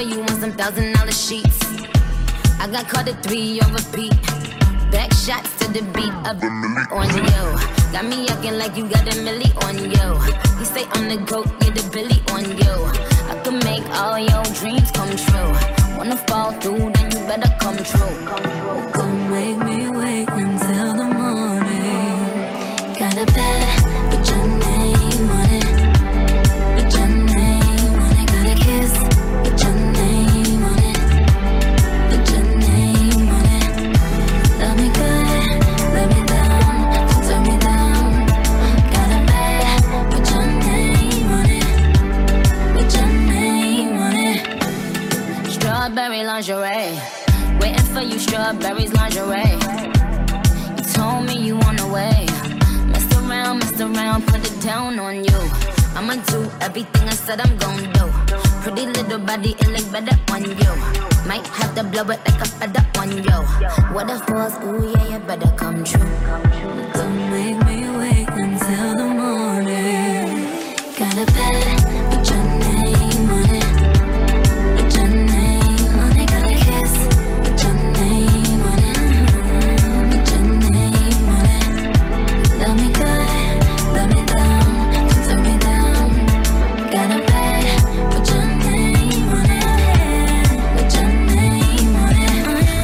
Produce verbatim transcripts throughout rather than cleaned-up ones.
you want some thousand dollar sheets. I got caught at three on repeat. Back shots to the beat of the milli on you. Got me acting like you got a milli on you. You say I'm the goat, yeah, the Billy on you. I can make all your dreams come true. Wanna fall through, then you better come true. Don't make me wait until the morning. Got a bed with your name on it. With your name on it. Got a kiss with your name on it. With your name on it. Love me good, let me down, don't turn me down. Got a bed with your name on it. With your name on it. Strawberry lingerie, waiting for you, strawberries lingerie. You told me you on the way. Messed around, messed around, put it down on you. I'ma do everything I said I'm gon' do. Pretty little body, it look better on you. Might have to blow it like a feather on you. What if was, ooh yeah, you better come true. Don't make me wait until the morning. Got a bed with your name on it. With your name on it. Got a kiss with your name on it. With your name on it. Love me good, love me down, don't turn me down. Got a bed with your name on it. With your name on it.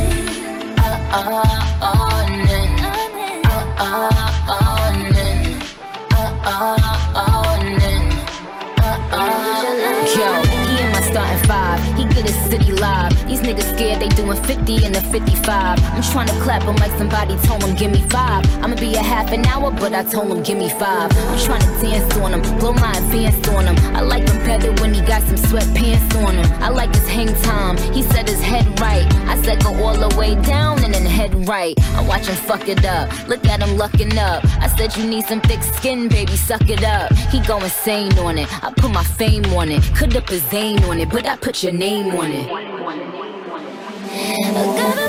Uh uh on it. Uh uh on it. Uh uh on it. Uh uh. Yo, he in my starting five. He get his city live. These niggas scared they doing fifty in the fifty-five. I'm tryna clap him like somebody told him give me five. I'ma be a half an hour, but I told him give me five. I'm tryna dance on him, blow my advance on him. I like him better when he got some sweatpants on him. I like his hang time. He said his head right. I said go all the way down and then head right. I watch him fuck it up. Look at him lucking up. I said you need some thick skin, baby, suck it up. He go insane on it. I put my fame on it. Could up his Zane on it, but I put your name on it. I got